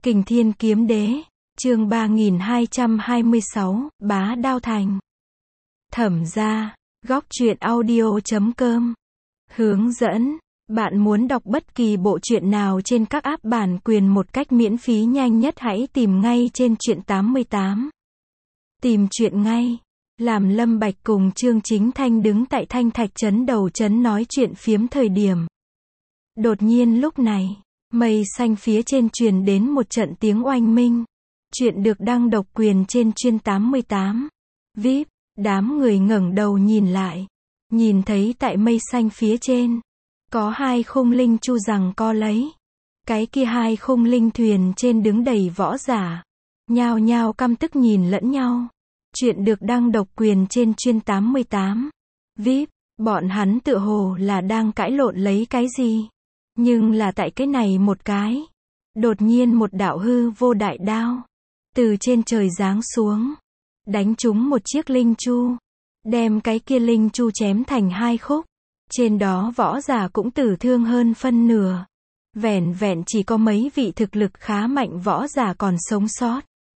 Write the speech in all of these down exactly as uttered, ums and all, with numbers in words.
Kình Thiên Kiếm Đế, chương ba nghìn hai trăm hai mươi sáu, Bá Đao Thành. Thẩm gia, góc truyện audio chấm com. Hướng dẫn, bạn muốn đọc bất kỳ bộ truyện nào trên các app bản quyền một cách miễn phí nhanh nhất hãy tìm ngay trên truyện tám mươi tám. Tìm truyện ngay. Làm Lâm Bạch cùng Trương Chính Thanh đứng tại Thanh Thạch trấn đầu trấn nói chuyện phiếm thời điểm. Đột nhiên lúc này, mây xanh phía trên truyền đến một trận tiếng oanh minh. Chuyện được đăng độc quyền trên chuyên tám mươi tám. vê i pê, đám người ngẩng đầu nhìn lại. Nhìn thấy tại mây xanh phía trên, có hai khung linh chu rằng co lấy. Cái kia hai khung linh thuyền trên đứng đầy võ giả. Nhao nhao căm tức nhìn lẫn nhau. Chuyện được đăng độc quyền trên chuyên tám mươi tám. vê i pê, bọn hắn tựa hồ là đang cãi lộn lấy cái gì. Nhưng là tại cái này một cái. Đột nhiên một đạo hư vô đại đao. Từ trên trời giáng xuống. Đánh trúng một chiếc linh chu. Đem cái kia linh chu chém thành hai khúc. Trên đó võ giả cũng tử thương hơn phân nửa. Vẻn vẹn chỉ có mấy vị thực lực khá mạnh võ giả còn sống sót.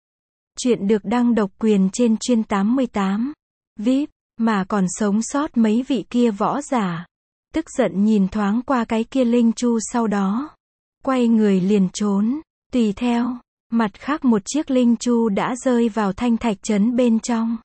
Chuyện được đăng độc quyền trên chuyên tám mươi tám. vê i pê, mà còn sống sót mấy vị kia võ giả. Tức giận nhìn thoáng qua cái kia linh chu sau đó. Quay người liền trốn. Tùy theo, mặt khác một chiếc linh chu đã rơi vào Thanh Thạch trấn bên trong.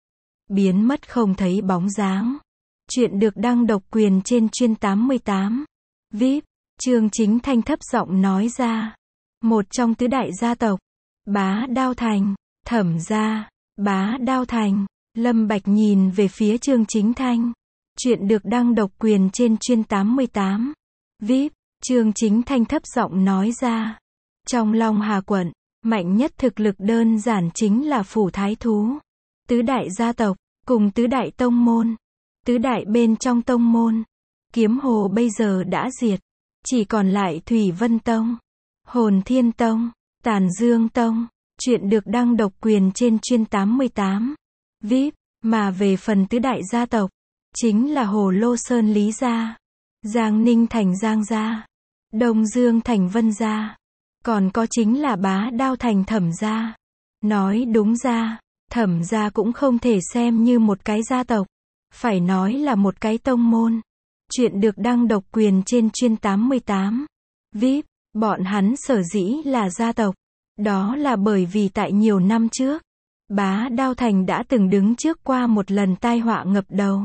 Biến mất không thấy bóng dáng. Chuyện được đăng độc quyền trên chuyên tám mươi tám. vê i pê, Trương Chính Thanh thấp giọng nói ra. Một trong tứ đại gia tộc. Bá Đao Thành, Thẩm gia, Bá Đao Thành. Lâm Bạch nhìn về phía Trương Chính Thanh. Chuyện được đăng độc quyền trên chuyên tám mươi tám. vê i pê, Trương Chính Thanh thấp giọng nói ra. Trong Long Hà quận, mạnh nhất thực lực đơn giản chính là phủ thái thú. Tứ đại gia tộc, cùng tứ đại tông môn. Tứ đại bên trong tông môn. Kiếm Hồ bây giờ đã diệt. Chỉ còn lại Thủy Vân Tông, Hồn Thiên Tông, Tàn Dương Tông. Chuyện được đăng độc quyền trên chuyên tám mươi tám. vê i pê, mà về phần tứ đại gia tộc. Chính là Hồ Lô Sơn Lý gia, Giang Ninh Thành Giang gia, Đông Dương Thành Vân gia. Còn có chính là Bá Đao Thành Thẩm gia. Nói đúng ra, Thẩm gia cũng không thể xem như một cái gia tộc. Phải nói là một cái tông môn. Chuyện được đăng độc quyền trên chuyên tám mươi tám. vê i pê, bọn hắn sở dĩ là gia tộc. Đó là bởi vì tại nhiều năm trước, Bá Đao Thành đã từng đứng trước qua một lần tai họa ngập đầu.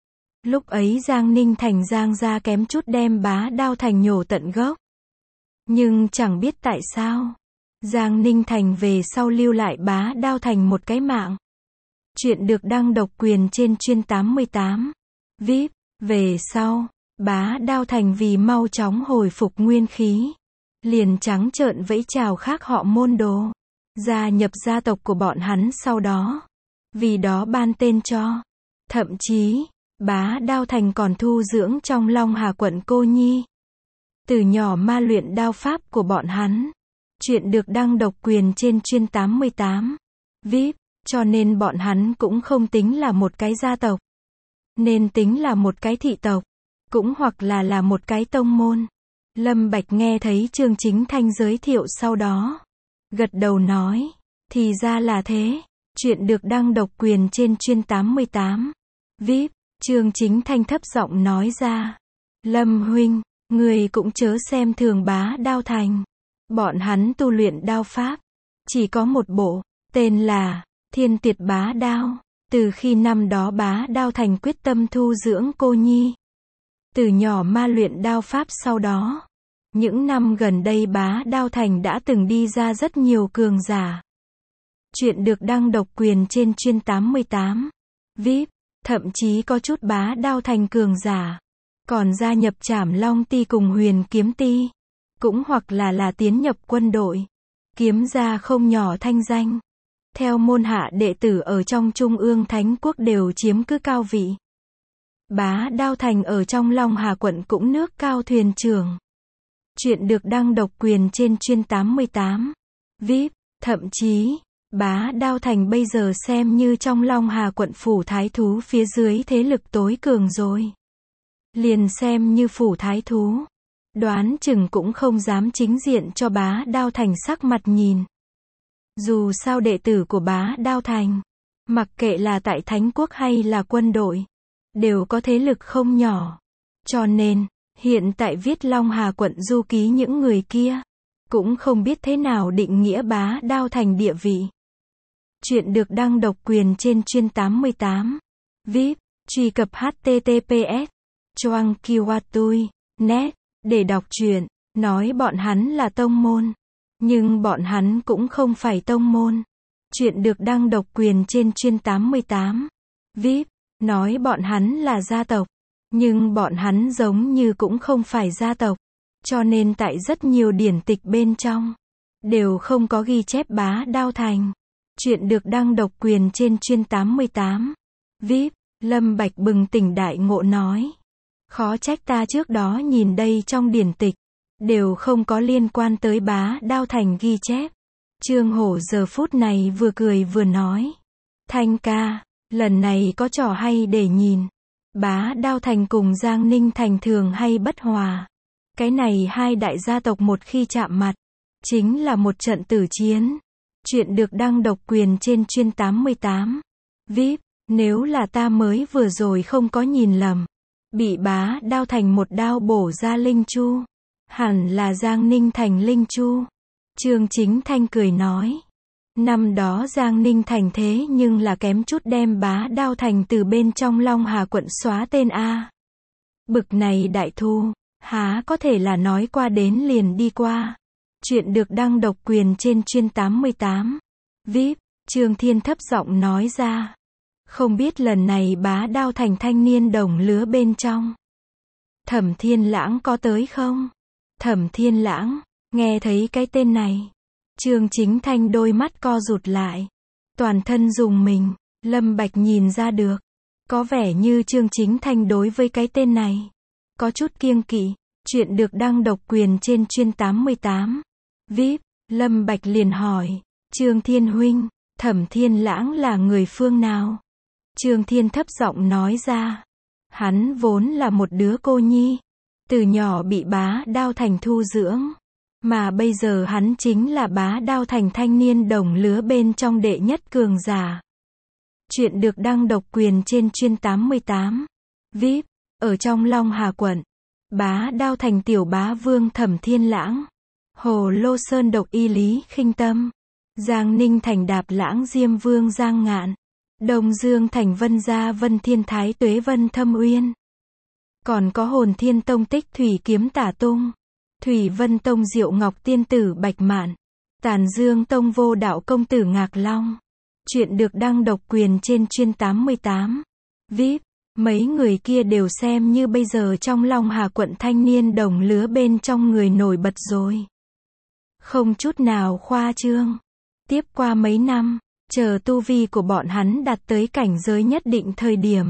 Lúc ấy Giang Ninh Thành Giang gia kém chút đem Bá Đao Thành nhổ tận gốc. Nhưng chẳng biết tại sao, Giang Ninh Thành về sau lưu lại Bá Đao Thành một cái mạng. Chuyện được đăng độc quyền trên chuyên tám mươi tám. vê i pê, về sau, Bá Đao Thành vì mau chóng hồi phục nguyên khí. Liền trắng trợn vẫy chào khác họ môn đồ. Gia nhập gia tộc của bọn hắn sau đó. Vì đó ban tên cho. Thậm chí, Bá Đao Thành còn thu dưỡng trong Long Hà quận cô nhi. Từ nhỏ ma luyện đao pháp của bọn hắn. Chuyện được đăng độc quyền trên chuyên tám mươi tám. vê i pê, cho nên bọn hắn cũng không tính là một cái gia tộc. Nên tính là một cái thị tộc. Cũng hoặc là là một cái tông môn. Lâm Bạch nghe thấy Trương Chính Thanh giới thiệu sau đó. Gật đầu nói. Thì ra là thế. Chuyện được đăng độc quyền trên chuyên tám mươi tám. vê i pê, Trương Chính Thanh thấp giọng nói ra. Lâm huynh, người cũng chớ xem thường Bá Đao Thành. Bọn hắn tu luyện đao pháp. Chỉ có một bộ, tên là Thiên Tiệt Bá Đao. Từ khi năm đó Bá Đao Thành quyết tâm thu dưỡng cô nhi. Từ nhỏ ma luyện đao pháp sau đó. Những năm gần đây Bá Đao Thành đã từng đi ra rất nhiều cường giả. Chuyện được đăng độc quyền trên chuyên tám mươi tám. vê i pê, thậm chí có chút Bá Đao Thành cường giả. Còn gia nhập Trảm Long Ti cùng Huyền Kiếm Ti. Cũng hoặc là là tiến nhập quân đội. Kiếm gia không nhỏ thanh danh. Theo môn hạ đệ tử ở trong Trung ương Thánh Quốc đều chiếm cứ cao vị. Bá Đao Thành ở trong Long Hà quận cũng nước cao thuyền trưởng. Chuyện được đăng độc quyền trên chuyên tám mươi tám. vê i pê, thậm chí, Bá Đao Thành bây giờ xem như trong Long Hà quận phủ thái thú phía dưới thế lực tối cường rồi. Liền xem như phủ thái thú. đoán chừng cũng không dám chính diện cho Bá Đao Thành sắc mặt nhìn. Dù sao đệ tử của Bá Đao Thành, mặc kệ là tại Thánh Quốc hay là quân đội, đều có thế lực không nhỏ. Cho nên, hiện tại viết Long Hà quận du ký những người kia, cũng không biết thế nào định nghĩa Bá Đao Thành địa vị. Chuyện được đăng độc quyền trên chuyên tám mươi tám. vê i pê, truy cập h t t p s choang kiwatui net để đọc truyện. Nói bọn hắn là tông môn, nhưng bọn hắn cũng không phải tông môn. Chuyện được đăng độc quyền trên chuyên tám mươi tám. vê i pê, nói bọn hắn là gia tộc, nhưng bọn hắn giống như cũng không phải gia tộc. Cho nên tại rất nhiều điển tịch bên trong, đều không có ghi chép Bá Đao Thành. Chuyện được đăng độc quyền trên chuyên tám mươi tám. vê i pê, Lâm Bạch bừng tỉnh đại ngộ nói. Khó trách ta trước đó nhìn đây trong điển tịch, đều không có liên quan tới Bá Đao Thành ghi chép. Trương Hổ giờ phút này vừa cười vừa nói. Thanh ca, lần này có trò hay để nhìn. Bá Đao Thành cùng Giang Ninh Thành thường hay bất hòa. Cái này hai đại gia tộc một khi chạm mặt, chính là một trận tử chiến. Chuyện được đăng độc quyền trên chuyên tám mươi tám. vê i pê, nếu là ta mới vừa rồi không có nhìn lầm, bị Bá Đao Thành một đao bổ ra linh chu, hẳn là Giang Ninh Thành linh chu. Trương Chính Thanh cười nói. Năm đó Giang Ninh Thành thế nhưng là kém chút đem Bá Đao Thành từ bên trong Long Hà quận xóa tên a. Bực này đại thu, há có thể là nói qua đến liền đi qua. Chuyện được đăng độc quyền trên chuyên tám mươi tám. vê i pê, Trương Thiên thấp giọng nói ra. Không biết lần này Bá Đao Thành thanh niên đồng lứa bên trong, Thẩm Thiên Lãng có tới không? Thẩm Thiên Lãng, nghe thấy cái tên này, Trương Chính Thanh đôi mắt co rụt lại, toàn thân rùng mình. Lâm Bạch nhìn ra được, có vẻ như Trương Chính Thanh đối với cái tên này có chút kiêng kỵ. Chuyện được đăng độc quyền trên chuyên tám mươi tám. vê i pê, Lâm Bạch liền hỏi, Trương Thiên huynh, Thẩm Thiên Lãng là người phương nào? Trương Thiên thấp giọng nói ra, hắn vốn là một đứa cô nhi, từ nhỏ bị Bá Đao Thành thu dưỡng, mà bây giờ hắn chính là Bá Đao Thành thanh niên đồng lứa bên trong đệ nhất cường giả. Chuyện được đăng độc quyền trên chuyên tám mươi tám. vê i pê, ở trong Long Hà quận, Bá Đao Thành tiểu bá vương Thẩm Thiên Lãng, Hồ Lô Sơn độc y Lý Khinh Tâm, Giang Ninh Thành đạp lãng Diêm Vương Giang Ngạn, Đông Dương Thành Vân Gia Vân Thiên Thái Tuế Vân Thâm Uyên. Còn có Hồn Thiên Tông Tích Thủy Kiếm Tả Tung, Thủy Vân Tông Diệu Ngọc Tiên Tử Bạch Mạn, Tàn Dương Tông Vô Đạo Công Tử Ngạc Long. Chuyện được đăng độc quyền trên chuyên tám mươi tám. vê i pê, mấy người kia đều xem như bây giờ trong Long Hà quận thanh niên đồng lứa bên trong người nổi bật rồi. Không chút nào khoa trương. Tiếp qua mấy năm, chờ tu vi của bọn hắn đạt tới cảnh giới nhất định thời điểm,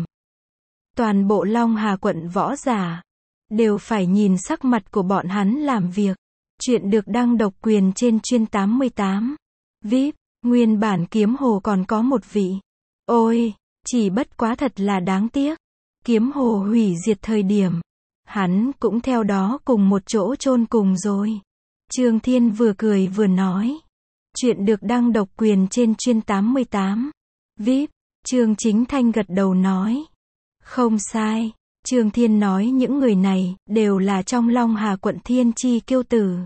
toàn bộ Long Hà quận võ giả đều phải nhìn sắc mặt của bọn hắn làm việc. Chuyện được đăng độc quyền trên chuyên tám mươi tám. vê i pê, nguyên bản Kiếm Hồ còn có một vị. Ôi, chỉ bất quá thật là đáng tiếc. Kiếm Hồ hủy diệt thời điểm, hắn cũng theo đó cùng một chỗ chôn cùng rồi. Trương Thiên vừa cười vừa nói. Chuyện được đăng độc quyền trên chuyên tám mươi tám. vê i pê, Trương Chính Thanh gật đầu nói. Không sai, Trương Thiên nói những người này đều là trong Long Hà quận thiên chi kiêu tử.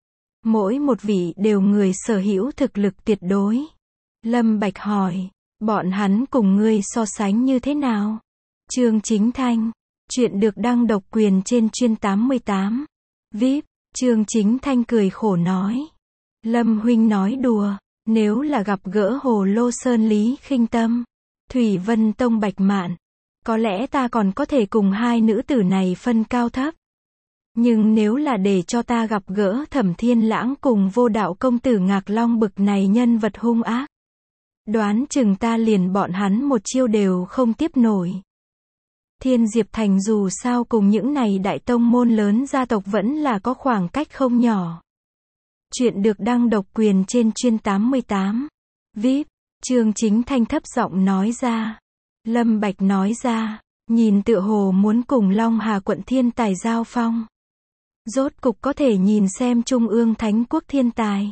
Mỗi một vị đều người sở hữu thực lực tuyệt đối. Lâm Bạch hỏi, bọn hắn cùng ngươi so sánh như thế nào? Trương Chính Thanh, chuyện được đăng độc quyền trên chuyên tám mươi tám. vê i pê, Trương Chính Thanh cười khổ nói. Lâm huynh nói đùa, nếu là gặp gỡ Hồ Lô Sơn Lý Khinh Tâm, Thủy Vân Tông Bạch Mạn, có lẽ ta còn có thể cùng hai nữ tử này phân cao thấp. Nhưng nếu là để cho ta gặp gỡ Thẩm Thiên Lãng cùng Vô Đạo Công Tử Ngạc Long bực này nhân vật hung ác, đoán chừng ta liền bọn hắn một chiêu đều không tiếp nổi. Thiên Diệp Thành dù sao cùng những này đại tông môn lớn gia tộc vẫn là có khoảng cách không nhỏ. Chuyện được đăng độc quyền trên chuyên tám mươi tám. vê i pê, Trương Chính Thanh thấp giọng nói ra. Lâm Bạch nói ra, nhìn tựa hồ muốn cùng Long Hà quận thiên tài giao phong. Rốt cục có thể nhìn xem Trung ương Thánh Quốc thiên tài.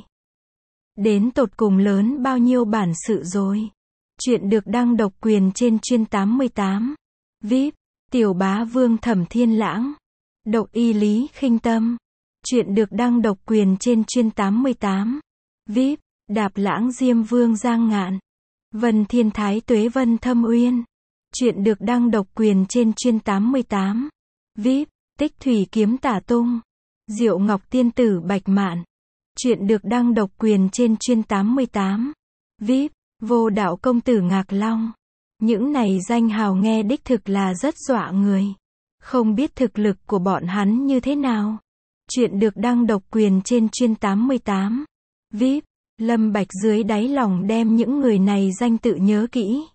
Đến tột cùng lớn bao nhiêu bản sự rồi. Chuyện được đăng độc quyền trên chuyên tám mươi tám. vê i pê, Tiểu Bá Vương Thẩm Thiên Lãng. Độc Y Lý Khinh Tâm. Chuyện được đăng độc quyền trên chuyên tám mươi tám. vê i pê, Đạp Lãng Diêm Vương Giang Ngạn. Vân Thiên Thái Tuế Vân Thâm Uyên. Chuyện được đăng độc quyền trên chuyên tám mươi tám. vê i pê, Tích Thủy Kiếm Tả Tung. Diệu Ngọc Tiên Tử Bạch Mạn. Chuyện được đăng độc quyền trên chuyên tám mươi tám. vê i pê, Vô Đạo Công Tử Ngạc Long. Những này danh hào nghe đích thực là rất dọa người. Không biết thực lực của bọn hắn như thế nào. Chuyện được đăng độc quyền trên chuyên tám mươi tám. vê i pê, Lâm Bạch dưới đáy lòng đem những người này danh tự nhớ kỹ.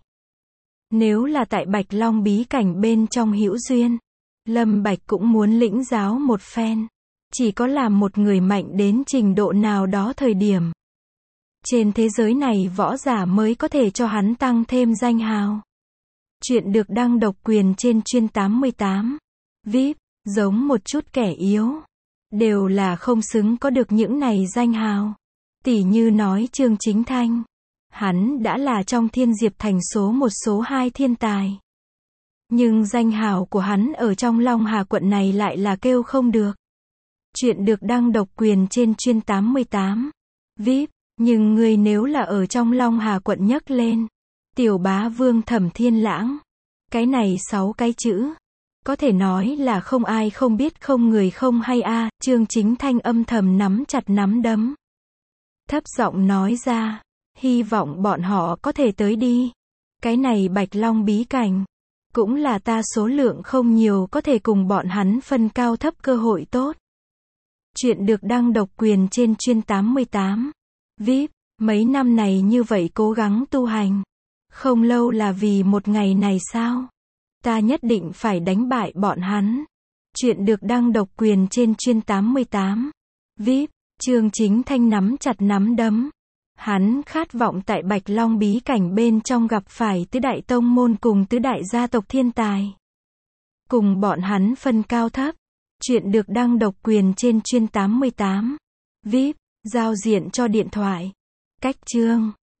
Nếu là tại Bạch Long bí cảnh bên trong hữu duyên, Lâm Bạch cũng muốn lĩnh giáo một phen. Chỉ có làm một người mạnh đến trình độ nào đó thời điểm. Trên thế giới này võ giả mới có thể cho hắn tăng thêm danh hào. Chuyện được đăng độc quyền trên chuyên tám mươi tám. vê i pê, giống một chút kẻ yếu. Đều là không xứng có được những này danh hào. Tỉ như nói Trương Chính Thanh. Hắn đã là trong Thiên Diệp Thành số một số hai thiên tài. Nhưng danh hào của hắn ở trong Long Hà quận này lại là kêu không được. Chuyện được đăng độc quyền trên chuyên tám mươi tám. vê i pê, nhưng người nếu là ở trong Long Hà quận nhấc lên. Tiểu Bá Vương Thẩm Thiên Lãng. Cái này sáu cái chữ. Có thể nói là không ai không biết không người không hay a. À, Trương Chính Thanh âm thầm nắm chặt nắm đấm. Thấp giọng nói ra. Hy vọng bọn họ có thể tới đi. Cái này Bạch Long bí cảnh. Cũng là ta số lượng không nhiều có thể cùng bọn hắn phân cao thấp cơ hội tốt. Chuyện được đăng độc quyền trên chuyên tám mươi tám. vê i pê, mấy năm này như vậy cố gắng tu hành. Không lâu là vì một ngày này sao? Ta nhất định phải đánh bại bọn hắn. Chuyện được đăng độc quyền trên chuyên tám mươi tám. vê i pê, Trương Chính Thanh nắm chặt nắm đấm. Hắn khát vọng tại Bạch Long bí cảnh bên trong gặp phải tứ đại tông môn cùng tứ đại gia tộc thiên tài. Cùng bọn hắn phân cao thấp. Chuyện được đăng độc quyền trên chuyên tám mươi tám. vê i pê, giao diện cho điện thoại. Cách chương.